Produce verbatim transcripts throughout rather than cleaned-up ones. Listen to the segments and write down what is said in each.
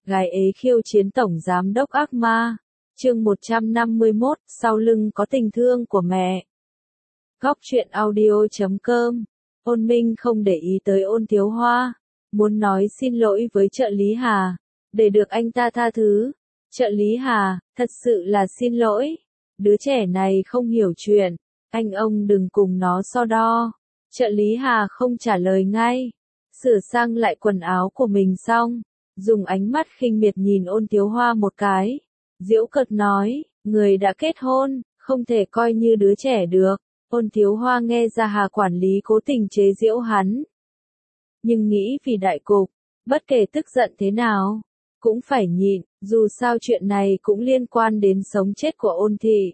Gái ế khiêu chiến tổng giám đốc ác ma. Chương một trăm năm mươi mốt, sau lưng có tình thương của mẹ. Góc truyện audio chấm com. Ôn Minh không để ý tới Ôn Thiếu Hoa, muốn nói xin lỗi với trợ lý Hà, để được anh ta tha thứ. Trợ lý Hà, thật sự là xin lỗi. Đứa trẻ này không hiểu chuyện, anh ông đừng cùng nó so đo. Trợ lý Hà không trả lời ngay, sửa sang lại quần áo của mình xong, dùng ánh mắt khinh miệt nhìn Ôn Thiếu Hoa một cái, giễu cợt nói, người đã kết hôn, không thể coi như đứa trẻ được. Ôn Thiếu Hoa nghe ra Hà quản lý cố tình chế giễu hắn, nhưng nghĩ vì đại cục, bất kể tức giận thế nào, cũng phải nhịn, dù sao chuyện này cũng liên quan đến sống chết của Ôn thị.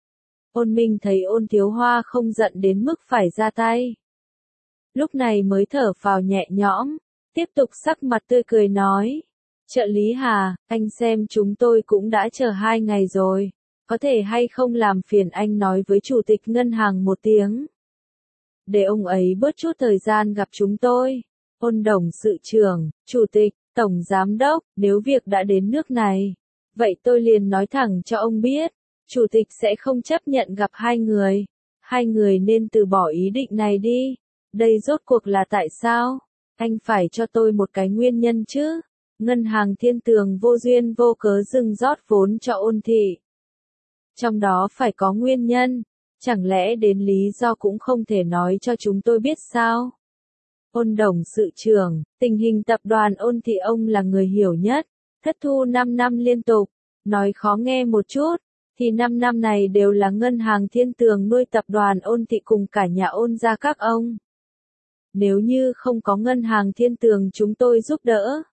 Ôn Minh thấy Ôn Thiếu Hoa không giận đến mức phải ra tay, lúc này mới thở phào nhẹ nhõm, tiếp tục sắc mặt tươi cười nói, trợ lý Hà, anh xem chúng tôi cũng đã chờ hai ngày rồi, có thể hay không làm phiền anh nói với chủ tịch ngân hàng một tiếng, để ông ấy bớt chút thời gian gặp chúng tôi. Ôn đồng sự trưởng, chủ tịch, tổng giám đốc, nếu việc đã đến nước này, vậy tôi liền nói thẳng cho ông biết, chủ tịch sẽ không chấp nhận gặp hai người, hai người nên từ bỏ ý định này đi. Đây rốt cuộc là tại sao? Anh phải cho tôi một cái nguyên nhân chứ. Ngân hàng Thiên Tường vô duyên vô cớ dừng rót vốn cho Ôn thị. Trong đó phải có nguyên nhân, chẳng lẽ đến lý do cũng không thể nói cho chúng tôi biết sao? Ôn đồng sự trưởng, tình hình tập đoàn Ôn thị ông là người hiểu nhất, thất thu năm năm liên tục, nói khó nghe một chút, thì năm năm này đều là ngân hàng Thiên Tường nuôi tập đoàn Ôn thị cùng cả nhà Ôn gia các ông. Nếu như không có ngân hàng Thiên Tường chúng tôi giúp đỡ,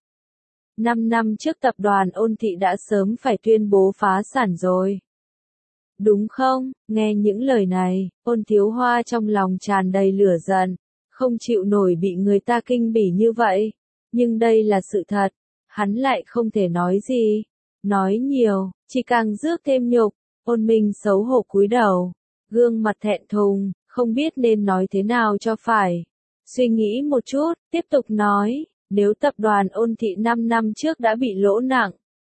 năm năm trước tập đoàn Ôn thị đã sớm phải tuyên bố phá sản rồi. Đúng không? Nghe những lời này, Ôn Thiếu Hoa trong lòng tràn đầy lửa giận, không chịu nổi bị người ta kinh bỉ như vậy. Nhưng đây là sự thật, hắn lại không thể nói gì. Nói nhiều, chỉ càng rước thêm nhục. Ôn Minh xấu hổ cúi đầu, gương mặt thẹn thùng, không biết nên nói thế nào cho phải. Suy nghĩ một chút, tiếp tục nói, nếu tập đoàn Ôn thị năm năm trước đã bị lỗ nặng,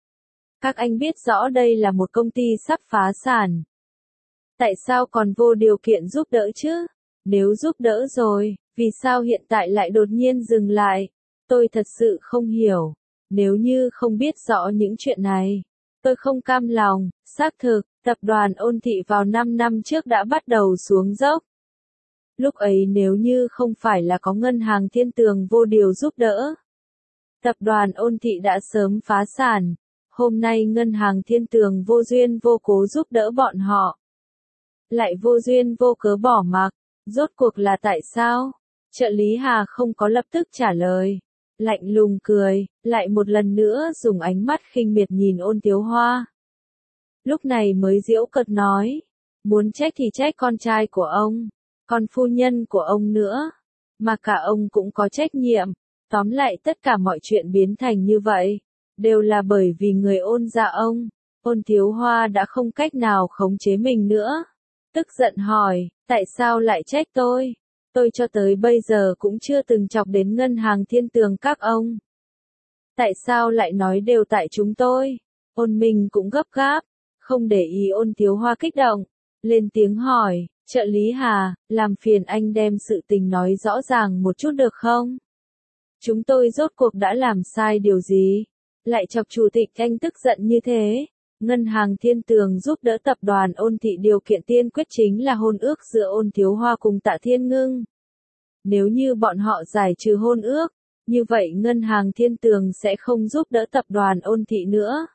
các anh biết rõ đây là một công ty sắp phá sản, tại sao còn vô điều kiện giúp đỡ chứ? Nếu giúp đỡ rồi, vì sao hiện tại lại đột nhiên dừng lại? Tôi thật sự không hiểu. Nếu như không biết rõ những chuyện này, tôi không cam lòng. Xác thực, tập đoàn Ôn thị vào năm năm trước đã bắt đầu xuống dốc. Lúc ấy nếu như không phải là có ngân hàng Thiên Tường vô điều giúp đỡ, tập đoàn Ôn thị đã sớm phá sản. Hôm nay ngân hàng Thiên Tường vô duyên vô cố giúp đỡ bọn họ, lại vô duyên vô cớ bỏ mặc, rốt cuộc là tại sao? Trợ lý Hà không có lập tức trả lời, lạnh lùng cười, lại một lần nữa dùng ánh mắt khinh miệt nhìn Ôn Thiếu Hoa. Lúc này mới giễu cợt nói, muốn trách thì trách con trai của ông, con phu nhân của ông nữa, mà cả ông cũng có trách nhiệm. Tóm lại tất cả mọi chuyện biến thành như vậy, đều là bởi vì người Ôn gia ông. Ôn Thiếu Hoa đã không cách nào khống chế mình nữa, tức giận hỏi, tại sao lại trách tôi? Tôi cho tới bây giờ cũng chưa từng chọc đến ngân hàng Thiên Tường các ông. Tại sao lại nói đều tại chúng tôi? Ôn Minh cũng gấp gáp, không để ý Ôn Thiếu Hoa kích động, lên tiếng hỏi, trợ lý Hà, làm phiền anh đem sự tình nói rõ ràng một chút được không? Chúng tôi rốt cuộc đã làm sai điều gì? Lại chọc chủ tịch anh tức giận như thế? Ngân hàng Thiên Tường giúp đỡ tập đoàn Ôn thị điều kiện tiên quyết chính là hôn ước giữa Ôn Thiếu Hoa cùng Tạ Thiên Ngưng. Nếu như bọn họ giải trừ hôn ước, như vậy ngân hàng Thiên Tường sẽ không giúp đỡ tập đoàn Ôn thị nữa.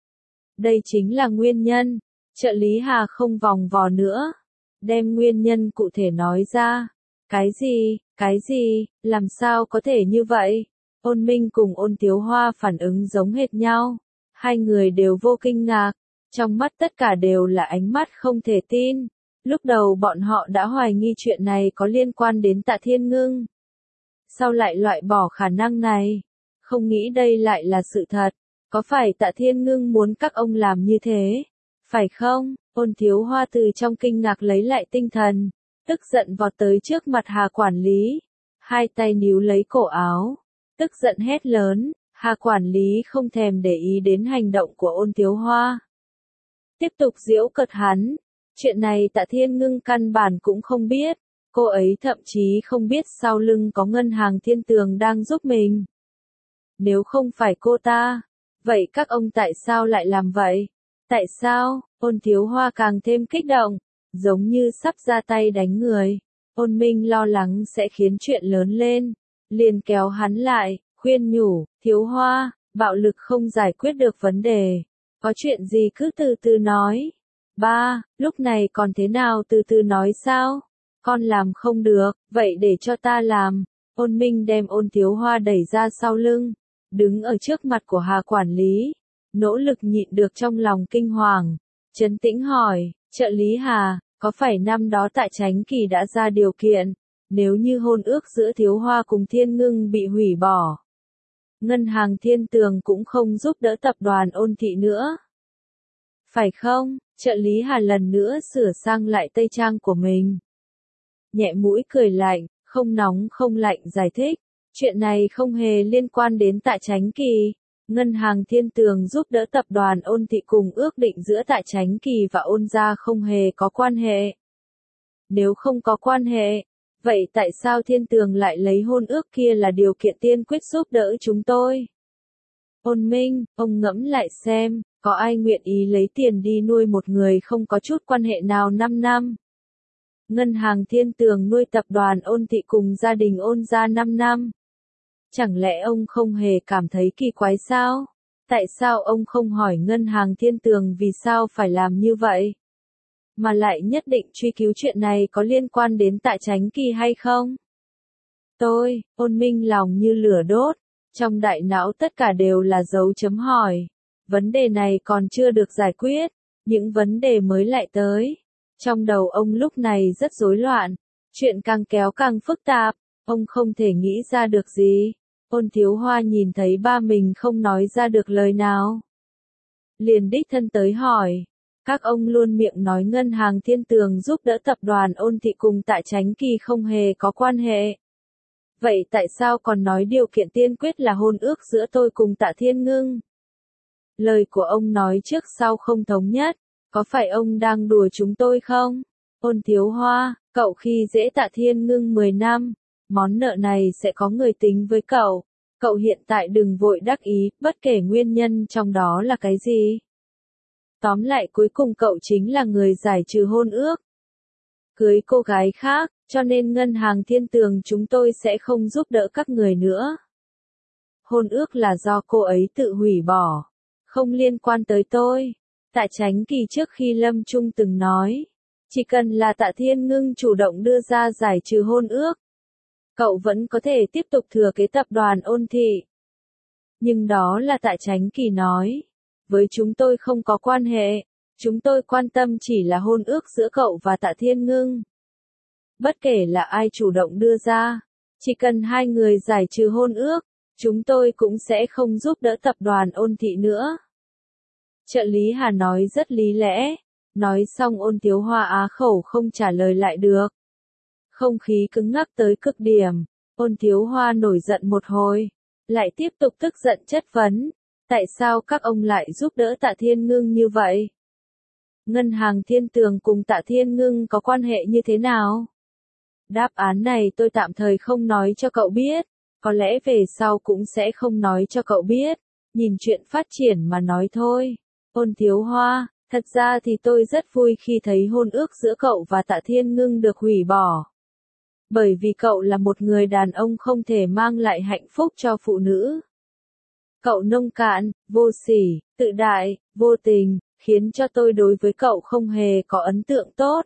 Đây chính là nguyên nhân. Trợ lý Hà không vòng vò nữa, đem nguyên nhân cụ thể nói ra. Cái gì, cái gì, làm sao có thể như vậy? Ôn Minh cùng Ôn Thiếu Hoa phản ứng giống hệt nhau. Hai người đều vô kinh ngạc, trong mắt tất cả đều là ánh mắt không thể tin. Lúc đầu bọn họ đã hoài nghi chuyện này có liên quan đến Tạ Thiên Ngưng. Sao lại loại bỏ khả năng này? Không nghĩ đây lại là sự thật. Có phải Tạ Thiên Ngưng muốn các ông làm như thế? Phải không? Ôn Thiếu Hoa từ trong kinh ngạc lấy lại tinh thần, tức giận vọt tới trước mặt Hà quản lý, hai tay níu lấy cổ áo, tức giận hét lớn, Hà quản lý không thèm để ý đến hành động của Ôn Thiếu Hoa. Tiếp tục giễu cợt hắn. Chuyện này Tạ Thiên Ngưng căn bản cũng không biết. Cô ấy thậm chí không biết sau lưng có ngân hàng Thiên Tường đang giúp mình. Nếu không phải cô ta, vậy các ông tại sao lại làm vậy? Tại sao? Ôn Thiếu Hoa càng thêm kích động, giống như sắp ra tay đánh người. Ôn Minh lo lắng sẽ khiến chuyện lớn lên, liền kéo hắn lại, khuyên nhủ, Thiếu Hoa, bạo lực không giải quyết được vấn đề. Có chuyện gì cứ từ từ nói. Ba, lúc này còn thế nào từ từ nói sao? Con làm không được, vậy để cho ta làm. Ôn Minh đem Ôn Thiếu Hoa đẩy ra sau lưng, đứng ở trước mặt của Hà quản lý, nỗ lực nhịn được trong lòng kinh hoàng, trấn tĩnh hỏi, trợ lý Hà, có phải năm đó tại Chánh Kỳ đã ra điều kiện, nếu như hôn ước giữa Thiếu Hoa cùng Thiên Ngưng bị hủy bỏ, ngân hàng Thiên Tường cũng không giúp đỡ tập đoàn Ôn Thị nữa? Phải không? Trợ lý Hà lần nữa sửa sang lại tây trang của mình. Nhẹ mũi cười lạnh, không nóng không lạnh giải thích, chuyện này không hề liên quan đến Tạ Chánh Kỳ. Ngân hàng Thiên Tường giúp đỡ tập đoàn Ôn Thị cùng ước định giữa Tạ Chánh Kỳ và Ôn gia không hề có quan hệ. Nếu không có quan hệ, vậy tại sao Thiên Tường lại lấy hôn ước kia là điều kiện tiên quyết giúp đỡ chúng tôi? Ôn Minh, ông ngẫm lại xem, có ai nguyện ý lấy tiền đi nuôi một người không có chút quan hệ nào năm năm? Ngân hàng Thiên Tường nuôi tập đoàn Ôn Thị cùng gia đình Ôn gia năm năm. Chẳng lẽ ông không hề cảm thấy kỳ quái sao? Tại sao ông không hỏi ngân hàng Thiên Tường vì sao phải làm như vậy? Mà lại nhất định truy cứu chuyện này có liên quan đến Tạ Chánh Kỳ hay không? Tôi, Ôn Minh lòng như lửa đốt, trong đại não tất cả đều là dấu chấm hỏi. Vấn đề này còn chưa được giải quyết, những vấn đề mới lại tới. Trong đầu ông lúc này rất rối loạn, chuyện càng kéo càng phức tạp, ông không thể nghĩ ra được gì. Ôn Thiếu Hoa nhìn thấy ba mình không nói ra được lời nào, liền đích thân tới hỏi, các ông luôn miệng nói ngân hàng Thiên Tường giúp đỡ tập đoàn Ôn Thị cùng Tạ Chánh Kỳ không hề có quan hệ. Vậy tại sao còn nói điều kiện tiên quyết là hôn ước giữa tôi cùng Tạ Thiên Ngưng? Lời của ông nói trước sau không thống nhất, có phải ông đang đùa chúng tôi không? Ôn Thiếu Hoa, cậu khi dễ Tạ Thiên Ngưng mười năm, món nợ này sẽ có người tính với cậu. Cậu hiện tại đừng vội đắc ý, bất kể nguyên nhân trong đó là cái gì. Tóm lại cuối cùng cậu chính là người giải trừ hôn ước. Cưới cô gái khác, cho nên ngân hàng Thiên Tường chúng tôi sẽ không giúp đỡ các người nữa. Hôn ước là do cô ấy tự hủy bỏ, không liên quan tới tôi. Tạ Chánh Kỳ trước khi lâm chung từng nói, chỉ cần là Tạ Thiên Ngưng chủ động đưa ra giải trừ hôn ước, cậu vẫn có thể tiếp tục thừa kế tập đoàn Ôn Thị. Nhưng đó là Tạ Chánh Kỳ nói, với chúng tôi không có quan hệ, chúng tôi quan tâm chỉ là hôn ước giữa cậu và Tạ Thiên Ngưng. Bất kể là ai chủ động đưa ra, chỉ cần hai người giải trừ hôn ước, chúng tôi cũng sẽ không giúp đỡ tập đoàn Ôn Thị nữa. Trợ lý Hà nói rất lý lẽ, nói xong Ôn Thiếu Hoa á khẩu không trả lời lại được. Không khí cứng ngắc tới cực điểm, Ôn Thiếu Hoa nổi giận một hồi, lại tiếp tục tức giận chất vấn, tại sao các ông lại giúp đỡ Tạ Thiên Ngưng như vậy? Ngân hàng Thiên Tường cùng Tạ Thiên Ngưng có quan hệ như thế nào? Đáp án này tôi tạm thời không nói cho cậu biết, có lẽ về sau cũng sẽ không nói cho cậu biết, nhìn chuyện phát triển mà nói thôi. Ôn Thiếu Hoa, thật ra thì tôi rất vui khi thấy hôn ước giữa cậu và Tạ Thiên Ngưng được hủy bỏ. Bởi vì cậu là một người đàn ông không thể mang lại hạnh phúc cho phụ nữ. Cậu nông cạn, vô sỉ, tự đại, vô tình, khiến cho tôi đối với cậu không hề có ấn tượng tốt.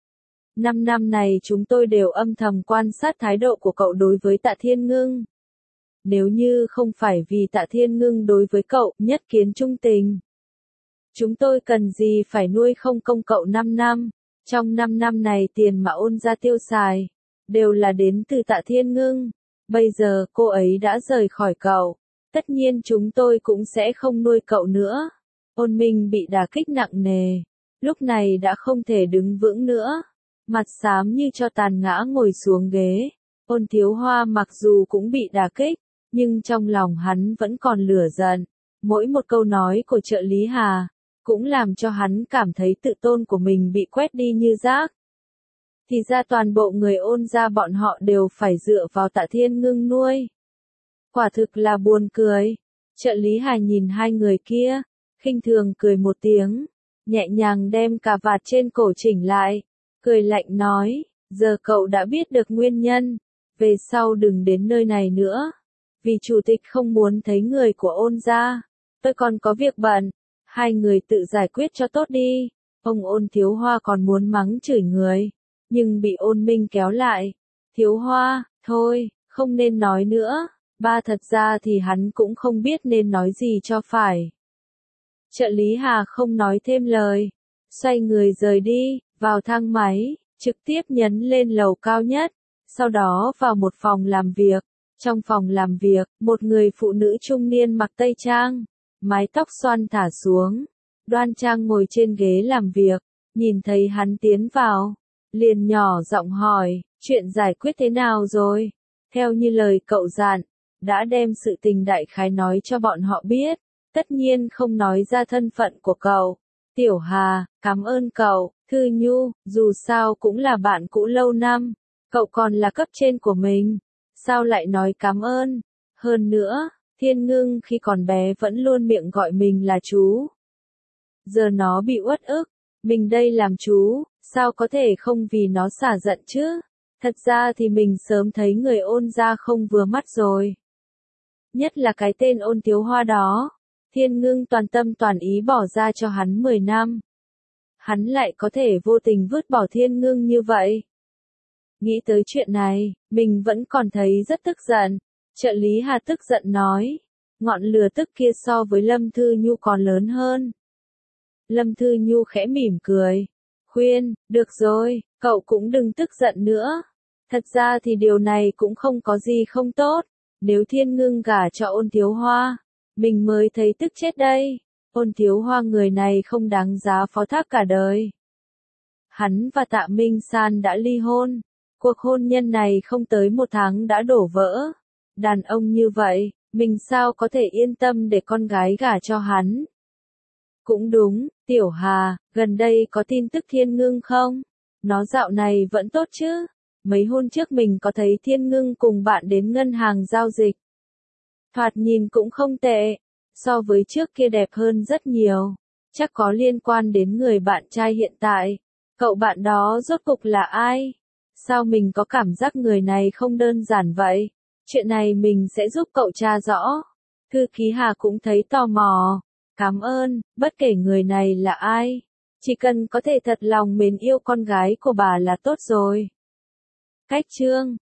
Năm năm này chúng tôi đều âm thầm quan sát thái độ của cậu đối với Tạ Thiên Ngưng. Nếu như không phải vì Tạ Thiên Ngưng đối với cậu nhất kiến trung tình, chúng tôi cần gì phải nuôi không công cậu năm năm, trong năm năm này tiền mà Ôn gia tiêu xài, đều là đến từ Tạ Thiên Ngưng. Bây giờ cô ấy đã rời khỏi cậu, tất nhiên chúng tôi cũng sẽ không nuôi cậu nữa. Ôn Minh bị đả kích nặng nề, lúc này đã không thể đứng vững nữa, mặt xám như cho tàn ngã ngồi xuống ghế. Ôn Thiếu Hoa mặc dù cũng bị đả kích, nhưng trong lòng hắn vẫn còn lửa giận. Mỗi một câu nói của trợ lý Hà, cũng làm cho hắn cảm thấy tự tôn của mình bị quét đi như rác. Thì ra toàn bộ người Ôn gia bọn họ đều phải dựa vào Tạ Thiên Ngưng nuôi. Quả thực là buồn cười. Trợ lý Hà nhìn hai người kia, khinh thường cười một tiếng, nhẹ nhàng đem cà vạt trên cổ chỉnh lại, cười lạnh nói, giờ cậu đã biết được nguyên nhân, về sau đừng đến nơi này nữa, vì chủ tịch không muốn thấy người của Ôn gia, tôi còn có việc bận, hai người tự giải quyết cho tốt đi. Ông Ôn Thiếu Hoa còn muốn mắng chửi người, nhưng bị Ôn Minh kéo lại. Thiếu Hoa, thôi, không nên nói nữa. Ba thật ra thì hắn cũng không biết nên nói gì cho phải. Trợ lý Hà không nói thêm lời, xoay người rời đi, vào thang máy, trực tiếp nhấn lên lầu cao nhất, sau đó vào một phòng làm việc. Trong phòng làm việc, một người phụ nữ trung niên mặc tây trang, mái tóc xoăn thả xuống, đoan trang ngồi trên ghế làm việc, nhìn thấy hắn tiến vào, liền nhỏ giọng hỏi, chuyện giải quyết thế nào rồi? Theo như lời cậu dặn, đã đem sự tình đại khái nói cho bọn họ biết, tất nhiên không nói ra thân phận của cậu. Tiểu Hà, cảm ơn cậu. Thư Nhu, dù sao cũng là bạn cũ lâu năm, cậu còn là cấp trên của mình, sao lại nói cảm ơn? Hơn nữa, Thiên Ngưng khi còn bé vẫn luôn miệng gọi mình là chú. Giờ nó bị uất ức, mình đây làm chú, sao có thể không vì nó xả giận chứ? Thật ra thì mình sớm thấy người Ôn gia không vừa mắt rồi. Nhất là cái tên Ôn Thiếu Hoa đó. Thiên Ngưng toàn tâm toàn ý bỏ ra cho hắn mười năm. Hắn lại có thể vô tình vứt bỏ Thiên Ngưng như vậy. Nghĩ tới chuyện này, mình vẫn còn thấy rất tức giận. Trợ lý Hà tức giận nói, ngọn lửa tức kia so với Lâm Thư Nhu còn lớn hơn. Lâm Thư Nhu khẽ mỉm cười, khuyên, được rồi, cậu cũng đừng tức giận nữa. Thật ra thì điều này cũng không có gì không tốt. Nếu Thiên Ngưng gả cho Ôn Thiếu Hoa, mình mới thấy tức chết đây. Ôn Thiếu Hoa người này không đáng giá phó thác cả đời. Hắn và Tạ Minh San đã ly hôn. Cuộc hôn nhân này không tới một tháng đã đổ vỡ. Đàn ông như vậy, mình sao có thể yên tâm để con gái gả cho hắn? Cũng đúng, Tiểu Hà, gần đây có tin tức Thiên Ngưng không? Nó dạo này vẫn tốt chứ? Mấy hôm trước mình có thấy Thiên Ngưng cùng bạn đến ngân hàng giao dịch. Thoạt nhìn cũng không tệ, so với trước kia đẹp hơn rất nhiều. Chắc có liên quan đến người bạn trai hiện tại. Cậu bạn đó rốt cục là ai? Sao mình có cảm giác người này không đơn giản vậy? Chuyện này mình sẽ giúp cậu tra rõ. Thư ký Hà cũng thấy tò mò. Cảm ơn, bất kể người này là ai. Chỉ cần có thể thật lòng mến yêu con gái của bà là tốt rồi. Cách chương